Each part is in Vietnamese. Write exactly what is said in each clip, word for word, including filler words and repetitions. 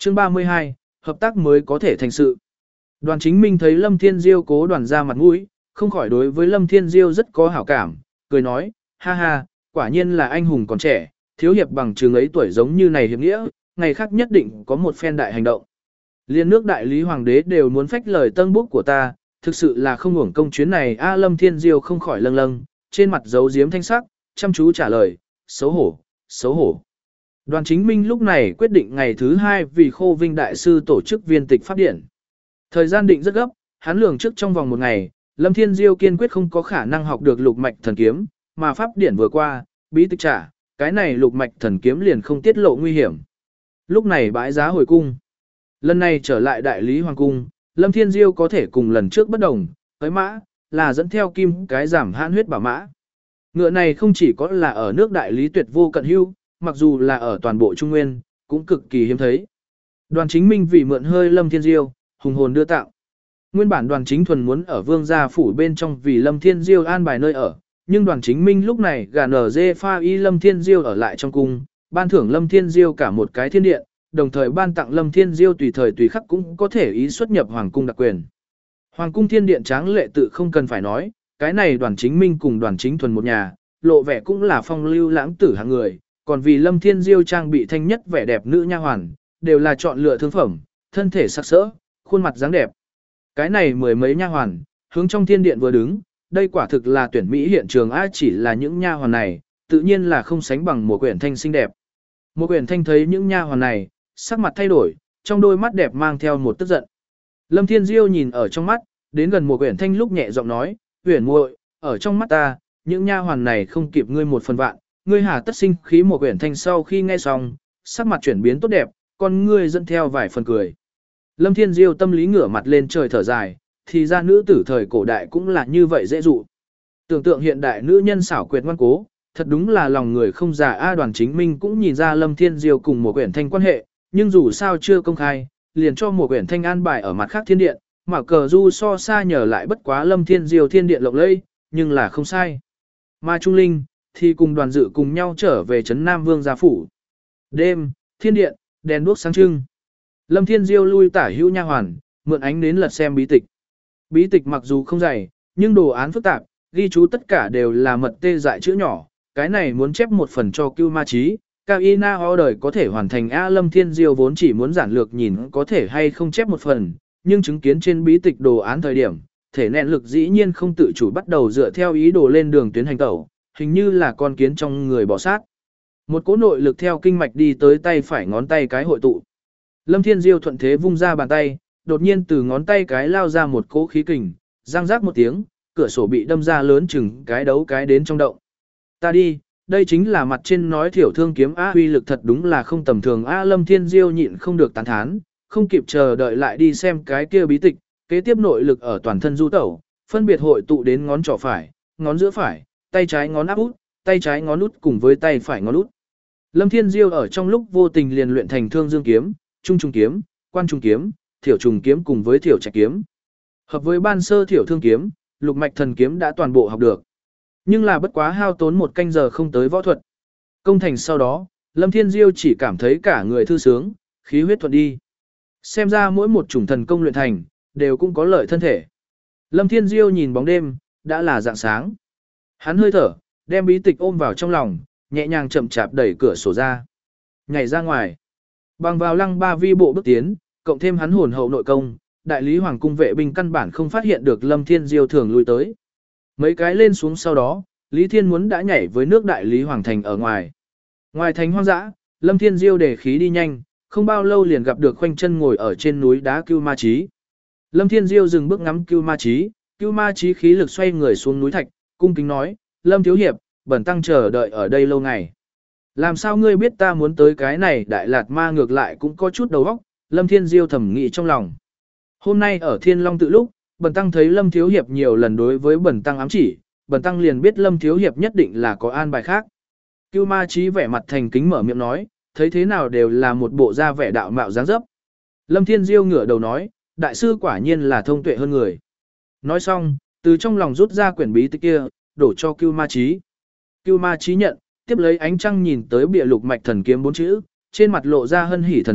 Chương ba mươi hai, hợp tác mới có thể thành sự. Đoàn Chính Minh thấy Lâm Thiên Diêu cố đoàn ra mặt mũi, không khỏi đối với Lâm Thiên Diêu rất có hảo cảm, cười nói, ha ha, quả nhiên là anh hùng còn trẻ, thiếu hiệp bằng trường ấy tuổi giống như này hiệp nghĩa, ngày khác nhất định có một phen đại hành động. Liên nước đại lý hoàng đế đều muốn phách lời tân bút của ta, thực sự là không uổng công chuyến này. A Lâm Thiên Diêu không khỏi lâng lâng, trên mặt giấu giếm thanh sắc, chăm chú trả lời, xấu hổ, xấu hổ. Đoàn Chính Minh lúc này quyết định ngày thứ hai vì Khô Vinh Đại Sư tổ chức viên tịch pháp điển. Thời gian định rất gấp, hắn lường trước trong vòng một ngày, Lâm Thiên Diêu kiên quyết không có khả năng học được lục mạch thần kiếm, mà pháp điển vừa qua, bí tịch trả, cái này lục mạch thần kiếm liền không tiết lộ nguy hiểm. Lúc này bãi giá hồi cung. Lần này trở lại đại lý hoàng cung, Lâm Thiên Diêu có thể cùng lần trước bất đồng, tới mã, là dẫn theo kim cái giảm hãn huyết bảo mã. Ngựa này không chỉ có là ở nước đại lý tuyệt vô cận hưu, mặc dù là ở toàn bộ Trung Nguyên, cũng cực kỳ hiếm thấy. Đoàn Chính Minh vì mượn hơi Lâm Thiên Diêu, hùng hồn đưa tạo. Nguyên bản Đoàn Chính Thuần muốn ở vương gia phủ bên trong vì Lâm Thiên Diêu an bài nơi ở, nhưng Đoàn Chính Minh lúc này gà nở dê pha y Lâm Thiên Diêu ở lại trong cung, ban thưởng Lâm Thiên Diêu cả một cái thiên điện, đồng thời ban tặng Lâm Thiên Diêu tùy thời tùy khắc cũng có thể ý xuất nhập hoàng cung đặc quyền. Hoàng cung thiên điện tráng lệ tự không cần phải nói, cái này Đoàn Chính Minh cùng Đoàn Chính Thuần một nhà, lộ vẻ cũng là phong lưu lãng tử hạng người, còn vì Lâm Thiên Diêu trang bị thanh nhất vẻ đẹp nữ nha hoàn, đều là chọn lựa thương phẩm, thân thể sắc sỡ, khuôn mặt dáng đẹp. Cái này mười mấy nha hoàn, hướng trong thiên điện vừa đứng, đây quả thực là tuyển mỹ hiện trường ai chỉ là những nha hoàn này, tự nhiên là không sánh bằng một quyển thanh xinh đẹp. Một quyển thanh thấy những nha hoàn này, sắc mặt thay đổi, trong đôi mắt đẹp mang theo một tức giận. Lâm Thiên Diêu nhìn ở trong mắt, đến gần một quyển thanh lúc nhẹ giọng nói, "Uyển muội, ở trong mắt ta, những nha hoàn này không kịp ngươi một phần vạn." Ngươi hà tất sinh khí. Một quyển thanh sau khi nghe xong, sắc mặt chuyển biến tốt đẹp, con ngươi dẫn theo vài phần cười. Lâm Thiên Diêu tâm lý ngửa mặt lên trời thở dài, thì ra nữ tử thời cổ đại cũng là như vậy dễ dụ. Tưởng tượng hiện đại nữ nhân xảo quyệt ngoan cố, thật đúng là lòng người không già. A Đoàn Chính Minh cũng nhìn ra Lâm Thiên Diêu cùng một quyển thanh quan hệ, nhưng dù sao chưa công khai, liền cho một quyển thanh an bài ở mặt khác thiên điện, mà cờ du so xa nhờ lại bất quá Lâm Thiên Diêu thiên điện lộng lẫy, nhưng là không sai. Mà Trung Linh thì cùng Đoàn Dự cùng nhau trở về trấn Nam Vương gia phủ. Đêm, thiên điện, đèn đuốc sáng trưng. Lâm Thiên Diêu lui tả hữu nha hoàn, mượn ánh đến lật xem bí tịch. Bí tịch mặc dù không dày, nhưng đồ án phức tạp, ghi chú tất cả đều là mật tê dại chữ nhỏ. Cái này muốn chép một phần cho Cưu Ma Chí, Cao Y Na ho đời có thể hoàn thành. A Lâm Thiên Diêu vốn chỉ muốn giản lược nhìn có thể hay không chép một phần, nhưng chứng kiến trên bí tịch đồ án thời điểm, thể nện lực dĩ nhiên không tự chủ bắt đầu dựa theo ý đồ lên đường tuyến hành tẩu, hình như là con kiến trong người bò sát. Một cỗ nội lực theo kinh mạch đi tới tay phải ngón tay cái hội tụ. Lâm Thiên Diêu thuận thế vung ra bàn tay, đột nhiên từ ngón tay cái lao ra một cỗ khí kình, răng rác một tiếng, cửa sổ bị đâm ra lớn chừng cái đấu cái đến trong động. Ta đi, đây chính là mặt trên nói thiểu thương kiếm A, uy lực thật đúng là không tầm thường. A Lâm Thiên Diêu nhịn không được tán thán, không kịp chờ đợi lại đi xem cái kia bí tịch, kế tiếp nội lực ở toàn thân du tẩu, phân biệt hội tụ đến ngón trỏ phải, ngón giữa phải, tay trái ngón áp út, tay trái ngón út cùng với tay phải ngón út. Lâm Thiên Diêu ở trong lúc vô tình liền luyện thành thương dương kiếm, trung trùng kiếm, quan trùng kiếm, thiểu trùng kiếm cùng với thiểu trạch kiếm. Hợp với ban sơ thiểu thương kiếm, lục mạch thần kiếm đã toàn bộ học được. Nhưng là bất quá hao tốn một canh giờ không tới võ thuật. Công thành sau đó, Lâm Thiên Diêu chỉ cảm thấy cả người thư sướng, khí huyết thuận đi. Xem ra mỗi một chủng thần công luyện thành, đều cũng có lợi thân thể. Lâm Thiên Diêu nhìn bóng đêm, đã là dạng sáng. Hắn hơi thở, đem bí tịch ôm vào trong lòng, nhẹ nhàng chậm chạp đẩy cửa sổ ra. Nhảy ra ngoài. Bằng vào lăng ba vi bộ bước tiến, cộng thêm hắn hồn hậu nội công, đại lý hoàng cung vệ binh căn bản không phát hiện được Lâm Thiên Diêu thường lui tới. Mấy cái lên xuống sau đó, Lý Thiên muốn đã nhảy với nước đại lý hoàng thành ở ngoài. Ngoài thành hoang dã, Lâm Thiên Diêu để khí đi nhanh, không bao lâu liền gặp được khoanh chân ngồi ở trên núi đá Cưu Ma Chí. Lâm Thiên Diêu dừng bước ngắm Cưu Ma Chí, Cưu Ma Chí khí lực xoay người xuống núi thạch, cung kính nói, Lâm thiếu hiệp, bẩn tăng chờ đợi ở đây lâu ngày. Làm sao ngươi biết ta muốn tới cái này? Đại Lạt Ma ngược lại cũng có chút đầu óc. Lâm Thiên Diêu thầm nghĩ trong lòng. Hôm nay ở Thiên Long tự lúc, bẩn tăng thấy Lâm thiếu hiệp nhiều lần đối với bẩn tăng ám chỉ, bẩn tăng liền biết Lâm thiếu hiệp nhất định là có an bài khác. Cưu Ma Chí vẻ mặt thành kính mở miệng nói, thấy thế nào đều là một bộ da vẻ đạo mạo dáng dấp. Lâm Thiên Diêu ngửa đầu nói, đại sư quả nhiên là thông tuệ hơn người. Nói xong, từ trong lòng rút ra quyển bí tịch kia, đổ cho Cưu Ma Chí. Cưu Ma Chí nhận, tiếp lấy ánh trăng nhìn tới bìa lục mạch thần kiếm bốn chữ, trên mặt lộ ra hân hỉ thần sắc,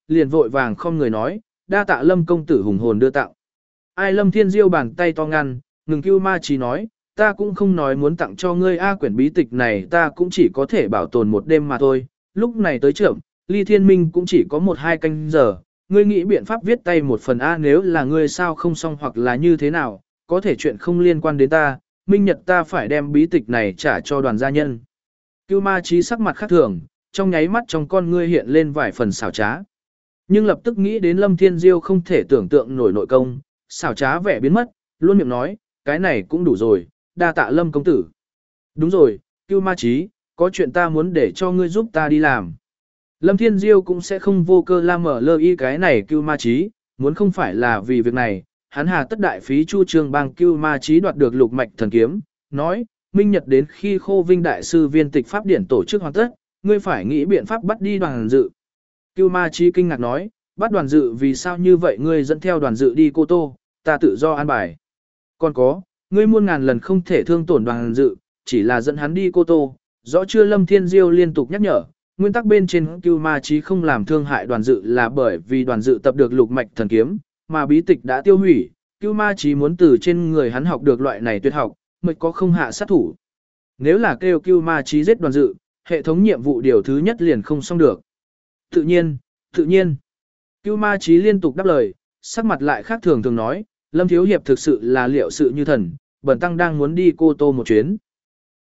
liền vội vàng không người nói, đa tạ Lâm công tử hùng hồn đưa tặng. Ai Lâm Thiên Diêu bàn tay to ngăn, ngừng Cưu Ma Chí nói, ta cũng không nói muốn tặng cho ngươi a quyển bí tịch này ta cũng chỉ có thể bảo tồn một đêm mà thôi, lúc này tới trưởng, ly thiên minh cũng chỉ có một hai canh giờ, ngươi nghĩ biện pháp viết tay một phần a nếu là ngươi sao không xong hoặc là như thế nào, có thể chuyện không liên quan đến ta, minh nhật ta phải đem bí tịch này trả cho đoàn gia nhân. Cưu Ma Chí sắc mặt khác thường, trong nháy mắt trong con ngươi hiện lên vài phần xảo trá. Nhưng lập tức nghĩ đến Lâm Thiên Diêu không thể tưởng tượng nổi nội công, xảo trá vẻ biến mất, luôn miệng nói, cái này cũng đủ rồi, đa tạ Lâm công tử. Đúng rồi, Cưu Ma Chí, có chuyện ta muốn để cho ngươi giúp ta đi làm. Lâm Thiên Diêu cũng sẽ không vô cơ la mở lơ y cái này Cưu Ma Chí, muốn không phải là vì việc này, hắn hà tất đại phí chu trương bang Cưu Ma Chí đoạt được lục mạch thần kiếm, nói, minh nhật đến khi Khô Vinh đại sư viên tịch pháp điển tổ chức hoàn tất, ngươi phải nghĩ biện pháp bắt đi đoàn dự. Cưu Ma Chí kinh ngạc nói, bắt đoàn dự vì sao như vậy ngươi dẫn theo đoàn dự đi Cô Tô, ta tự do an bài. Còn có, ngươi muôn ngàn lần không thể thương tổn đoàn dự, chỉ là dẫn hắn đi Cô Tô, rõ chưa Lâm Thiên Diêu liên tục nhắc nhở, nguyên tắc bên trên Cưu Ma Chí không làm thương hại đoàn dự là bởi vì đoàn dự tập được lục mạch thần kiếm, mà bí tịch đã tiêu hủy, Cưu Ma Chí muốn từ trên người hắn học được loại này tuyệt học, mới có không hạ sát thủ. Nếu là kêu Cưu Ma Chí giết đoàn dự, hệ thống nhiệm vụ điều thứ nhất liền không xong được. Tự nhiên, tự nhiên. Cưu Ma Chí liên tục đáp lời, sắc mặt lại khác thường thường nói, Lâm thiếu hiệp thực sự là liệu sự như thần, bần tăng đang muốn đi Cô Tô một chuyến.